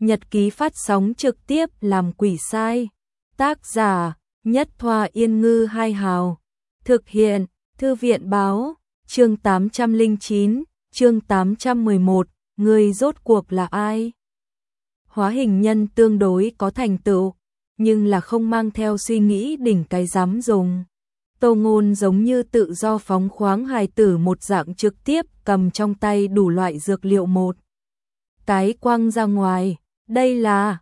Nhật ký phát sóng trực tiếp làm quỷ sai. Tác giả Nhất Thoa Yên Ngư Hai Hào. Thực hiện Thư viện Báo. Chương 809, chương 811, người rốt cuộc là ai? Hóa hình nhân tương đối có thành tựu, nhưng là không mang theo suy nghĩ đỉnh cái dám dùng. Tô Ngôn giống như tự do phóng khoáng hài tử một dạng, trực tiếp cầm trong tay đủ loại dược liệu một cái quăng ra ngoài. Đây là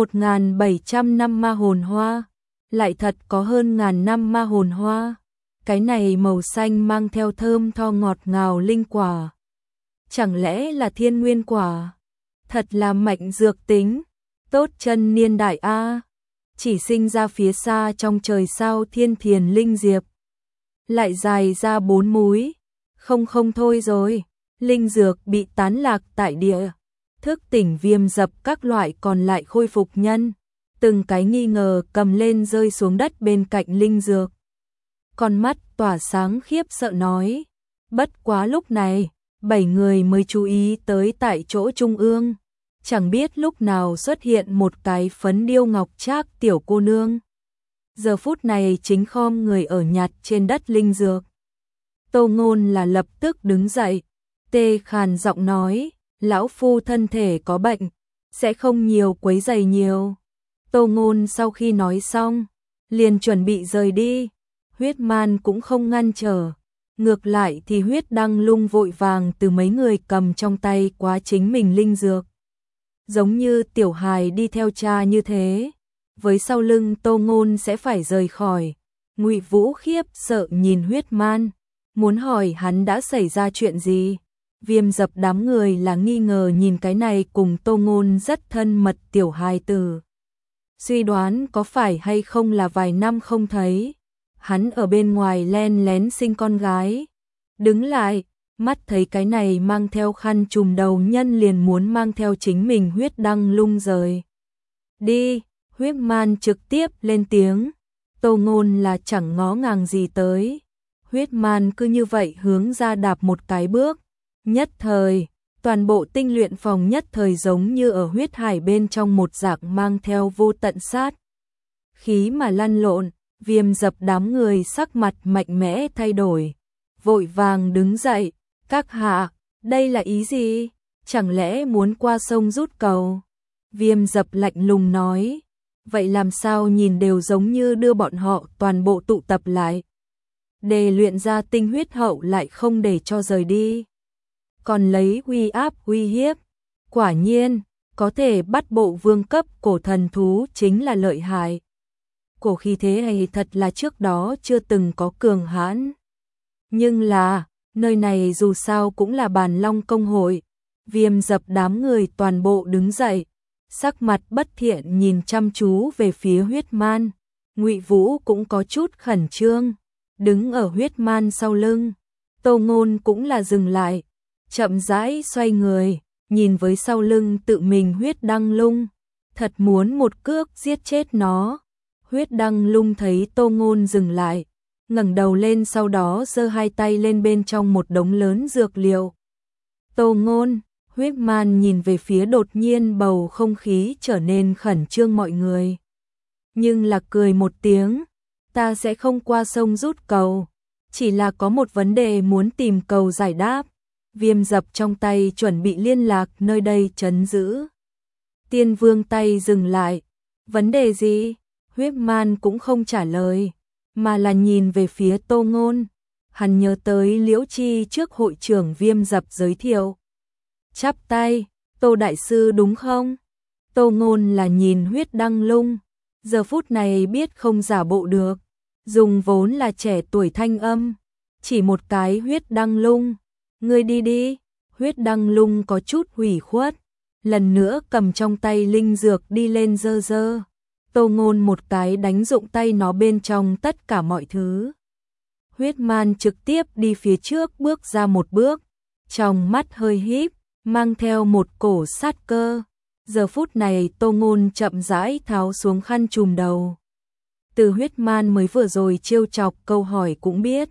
1.700 năm ma hồn hoa, lại thật có hơn ngàn năm ma hồn hoa. Cái này màu xanh mang theo thơm tho ngọt ngào linh quả. Chẳng lẽ là thiên nguyên quả? Thật là mạnh dược tính, tốt chân niên đại a. Chỉ sinh ra phía xa trong trời sao thiên thiền linh diệp, lại dài ra 4 múi. Không thôi rồi, linh dược bị tán lạc tại địa. Thức tỉnh Viêm Dập các loại còn lại khôi phục nhân, từng cái nghi ngờ cầm lên rơi xuống đất bên cạnh linh dược. Con mắt tỏa sáng khiếp sợ nói. Bất quá lúc này, 7 người mới chú ý tới tại chỗ trung ương. Chẳng biết lúc nào xuất hiện một cái phấn điêu ngọc trác tiểu cô nương. Giờ phút này chính khom người ở nhặt trên đất linh dược. Tô Ngôn là lập tức đứng dậy, tê khàn giọng nói, lão phu thân thể có bệnh, sẽ không nhiều quấy rầy nhiều. Tô Ngôn sau khi nói xong, liền chuẩn bị rời đi. Huyết Man cũng không ngăn trở, ngược lại thì Huyết Đăng Lung vội vàng từ mấy người cầm trong tay quá chính mình linh dược. Giống như tiểu hài đi theo cha như thế, với sau lưng Tô Ngôn sẽ phải rời khỏi. Ngụy Vũ khiếp sợ nhìn Huyết Man, muốn hỏi hắn đã xảy ra chuyện gì. Viêm Dập đám người là nghi ngờ nhìn cái này cùng Tô Ngôn rất thân mật tiểu hài tử. Suy đoán có phải hay không là vài năm không thấy, hắn ở bên ngoài len lén sinh con gái. Đứng lại, mắt thấy cái này mang theo khăn trùm đầu nhân liền muốn mang theo chính mình Huyết Đăng Lung rời đi. Huyết Man trực tiếp lên tiếng. Tô Ngôn là chẳng ngó ngàng gì tới. Huyết Man cứ như vậy hướng ra đạp một cái bước. Nhất thời, toàn bộ tinh luyện phòng nhất thời giống như ở huyết hải bên trong một dạng mang theo vô tận sát khí mà lăn lộn. Viêm Dập đám người sắc mặt mạnh mẽ thay đổi, vội vàng đứng dậy. Các hạ, đây là ý gì? Chẳng lẽ muốn qua sông rút cầu? Viêm Dập lạnh lùng nói. Vậy làm sao nhìn đều giống như đưa bọn họ toàn bộ tụ tập lại, để luyện ra tinh huyết hậu lại không để cho rời đi. Còn lấy uy áp uy hiếp, quả nhiên, có thể bắt bộ vương cấp cổ thần thú chính là lợi hại. Cổ khí thế này thật là trước đó chưa từng có cường hãn. Nhưng là, nơi này dù sao cũng là Bàn Long công hội. Viêm Dập đám người toàn bộ đứng dậy, sắc mặt bất thiện nhìn chăm chú về phía Huyết Man. Ngụy Vũ cũng có chút khẩn trương, đứng ở Huyết Man sau lưng. Tô Ngôn cũng là dừng lại, chậm rãi xoay người, nhìn với sau lưng tự mình Huyết Đăng Lung, thật muốn một cước giết chết nó. Huyết Đăng Lung thấy Tô Ngôn dừng lại, ngẩng đầu lên, sau đó giơ hai tay lên bên trong một đống lớn dược liệu. Tô Ngôn, Huyết Man nhìn về phía đột nhiên bầu không khí trở nên khẩn trương mọi người. Nhưng là cười một tiếng, ta sẽ không qua sông rút cầu, chỉ là có một vấn đề muốn tìm cầu giải đáp. Viêm Dập trong tay chuẩn bị liên lạc nơi đây trấn giữ. Tiên Vương tay dừng lại. Vấn đề gì? Huyết Man cũng không trả lời, mà là nhìn về phía Tô Ngôn. Hắn nhớ tới Liễu Chi trước hội trưởng Viêm Dập giới thiệu. Chắp tay, Tô Đại Sư đúng không? Tô Ngôn là nhìn Huyết Đăng Lung, giờ phút này biết không giả bộ được, dùng vốn là trẻ tuổi thanh âm, chỉ một cái Huyết Đăng Lung. Ngươi đi đi. Huyết Đăng Lung có chút hủy khuất, lần nữa cầm trong tay linh dược đi lên dơ dơ. Tô Ngôn một cái đánh dụng tay nó bên trong tất cả mọi thứ. Huyết Man trực tiếp đi phía trước bước ra một bước, trong mắt hơi híp, mang theo một cổ sát cơ. Giờ phút này Tô Ngôn chậm rãi tháo xuống khăn trùm đầu. Từ Huyết Man mới vừa rồi trêu chọc câu hỏi cũng biết,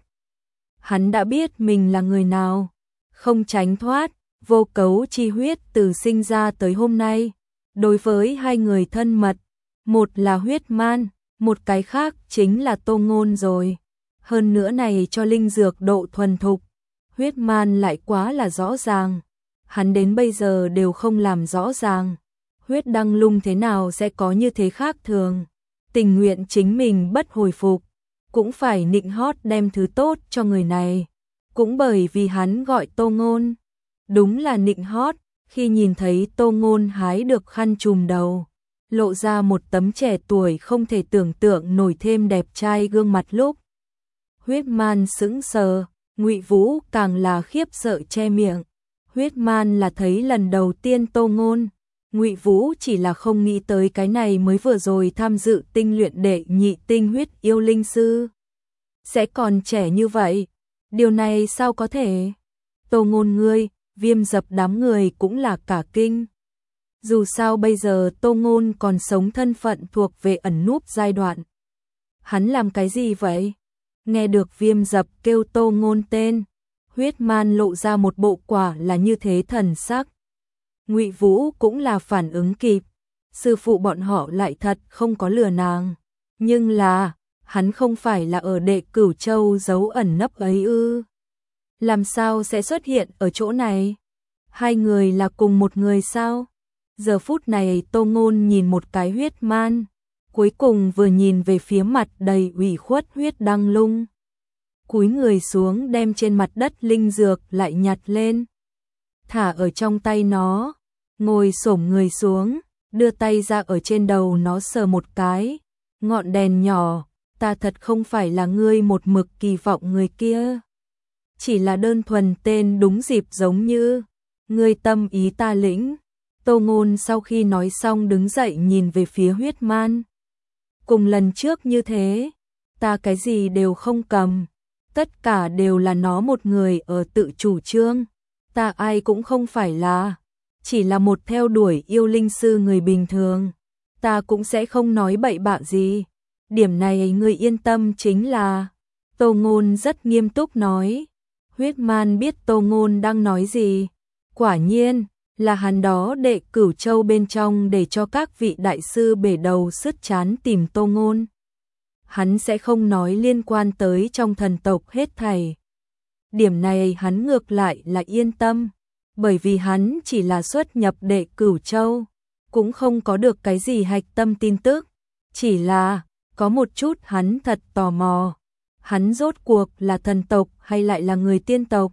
hắn đã biết mình là người nào, không tránh thoát. Vô cấu chi huyết từ sinh ra tới hôm nay, Đối với hai người thân mật, một là Huyết Man, một cái khác chính là Tô Ngôn rồi. Hơn nữa này cho linh dược độ thuần thục, Huyết Man lại quá là rõ ràng. Hắn đến bây giờ đều không làm rõ ràng. Huyết Đăng Lung thế nào sẽ có như thế khác thường. Tình nguyện chính mình bất hồi phục, cũng phải nịnh hót đem thứ tốt cho người này. Cũng bởi vì hắn gọi Tô Ngôn. Đúng là nịnh hót, khi nhìn thấy Tô Ngôn hái được khăn trùm đầu, lộ ra một tấm trẻ tuổi không thể tưởng tượng nổi thêm đẹp trai gương mặt lúc. Huyết Man sững sờ, Ngụy Vũ càng là khiếp sợ che miệng. Huyết Man là thấy lần đầu tiên Tô Ngôn, Ngụy Vũ chỉ là không nghĩ tới cái này mới vừa rồi tham dự tinh luyện đệ nhị tinh huyết yêu linh sư. Sẽ còn trẻ như vậy, điều này sao có thể? Tô Ngôn ngươi, Viêm Dập đám người cũng là cả kinh. Dù sao bây giờ Tô Ngôn còn sống thân phận thuộc về ẩn núp giai đoạn. Hắn làm cái gì vậy? Nghe được Viêm Dập kêu Tô Ngôn tên, Huyết Man lộ ra một bộ quả là như thế thần sắc. Ngụy Vũ cũng là phản ứng kịp, sư phụ bọn họ lại thật không có lừa nàng. Nhưng là, hắn không phải là ở Đệ Cửu Châu giấu ẩn nấp ấy ư? Làm sao sẽ xuất hiện ở chỗ này? Hai người là cùng một người sao? Giờ phút này Tô Ngôn nhìn một cái Huyết Man, cuối cùng vừa nhìn về phía mặt đầy ủy khuất Huyết Đăng Lung. Cúi người xuống đem trên mặt đất linh dược lại nhặt lên, thả ở trong tay nó, ngồi xổm người xuống, đưa tay ra ở trên đầu nó sờ một cái. Ngọn đèn nhỏ, ta thật không phải là ngươi một mực kỳ vọng người kia. Chỉ là đơn thuần tên đúng dịp giống như, ngươi tâm ý ta lĩnh. Tô Ngôn sau khi nói xong đứng dậy nhìn về phía Huyết Man. Cùng lần trước như thế, ta cái gì đều không cầm, tất cả đều là nó một người ở tự chủ trương. Ta ai cũng không phải là, chỉ là một theo đuổi yêu linh sư người bình thường. Ta cũng sẽ không nói bậy bạ gì. Điểm này người yên tâm chính là. Tô Ngôn rất nghiêm túc nói. Huyết Man biết Tô Ngôn đang nói gì. Quả nhiên là hắn đó Đệ Cửu Châu bên trong để cho các vị đại sư bể đầu sứt chán tìm Tô Ngôn. Hắn sẽ không nói liên quan tới trong thần tộc hết thảy. Điểm này hắn ngược lại là yên tâm, bởi vì hắn chỉ là xuất nhập Đệ Cửu Châu, cũng không có được cái gì hạch tâm tin tức, chỉ là có một chút hắn thật tò mò, hắn rốt cuộc là thần tộc hay lại là người tiên tộc.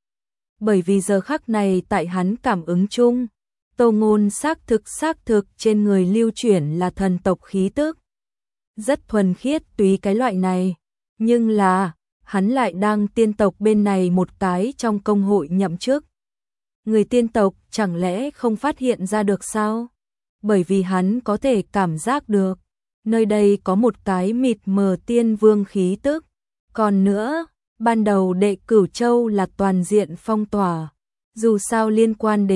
Bởi vì giờ khắc này tại hắn cảm ứng chung, Tô Ngôn xác thực trên người lưu chuyển là thần tộc khí tức. Rất thuần khiết tùy cái loại này, nhưng là hắn lại đang tiên tộc bên này một cái trong công hội nhậm chức. Người tiên tộc chẳng lẽ không phát hiện ra được sao? Bởi vì hắn có thể cảm giác được, nơi đây có một cái mịt mờ tiên vương khí tức. Còn nữa, ban đầu Đệ Cửu Châu là toàn diện phong tỏa, dù sao liên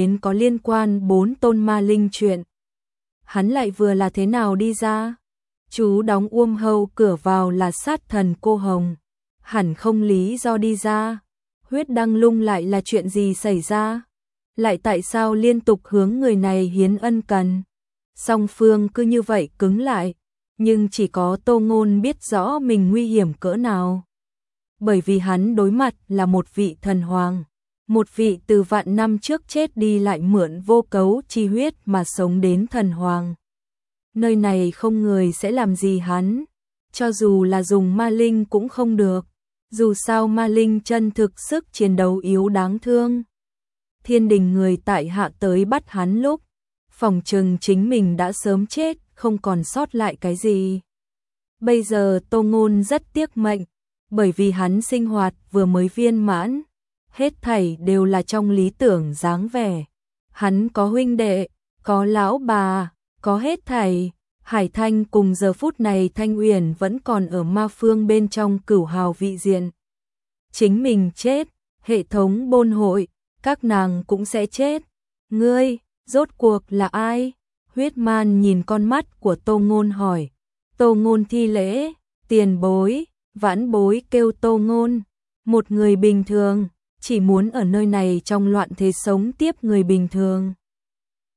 quan 4 tôn ma linh chuyện. Hắn lại vừa là thế nào đi ra? Chú đóng hầu cửa vào là sát thần cô Hồng, hẳn không lý do đi ra. Huyết Đăng Lung lại là chuyện gì xảy ra? Lại tại sao liên tục hướng người này hiến ân cần? Song phương cứ như vậy cứng lại, nhưng chỉ có Tô Ngôn biết rõ mình nguy hiểm cỡ nào. Bởi vì hắn đối mặt là một vị thần hoàng, một vị từ vạn năm trước chết đi lại mượn vô cấu chi huyết mà sống đến thần hoàng. Nơi này không người sẽ làm gì hắn, cho dù là dùng ma linh cũng không được, dù sao ma linh chân thực sức chiến đấu yếu đáng thương. Thiên đình người tại hạ tới bắt hắn lúc, phòng trừng chính mình đã sớm chết, không còn sót lại cái gì. Bây giờ Tô Ngôn rất tiếc mệnh, bởi vì hắn sinh hoạt vừa mới viên mãn, hết thảy đều là trong lý tưởng dáng vẻ. Hắn có huynh đệ, có lão bà, có hết thảy. Hải Thanh cùng giờ phút này Thanh Uyển vẫn còn ở ma phương bên trong cửu hào vị diện. Chính mình chết, hệ thống bôn hội, các nàng cũng sẽ chết. Ngươi, rốt cuộc là ai? Huyết Man nhìn con mắt của Tô Ngôn hỏi. Tô Ngôn thi lễ, tiền bối, vãn bối kêu Tô Ngôn. Một người bình thường, chỉ muốn ở nơi này trong loạn thế sống tiếp người bình thường.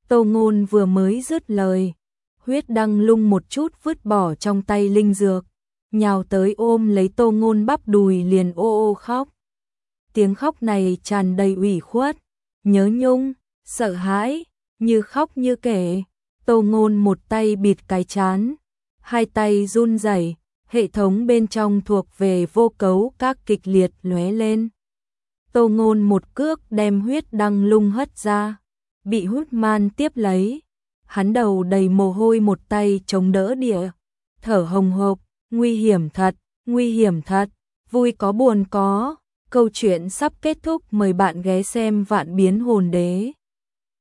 Tô Ngôn vừa mới dứt lời, Huyết Đăng Lung một chút vứt bỏ trong tay linh dược, nhào tới ôm lấy Tô Ngôn bắp đùi liền ô ô khóc. Tiếng khóc này tràn đầy ủy khuất, nhớ nhung, sợ hãi, như khóc như kể. Tô Ngôn một tay bịt cái trán, hai tay run rẩy, hệ thống bên trong thuộc về vô cấu các kịch liệt lóe lên. Tô Ngôn một cước đem Huyết Đăng Lung hất ra, bị Hút Man tiếp lấy. Hắn đầu đầy mồ hôi một tay chống đỡ địa, thở hồng hộc, nguy hiểm thật, vui có buồn có. Câu chuyện sắp kết thúc, mời bạn ghé xem Vạn Biến Hồn Đế.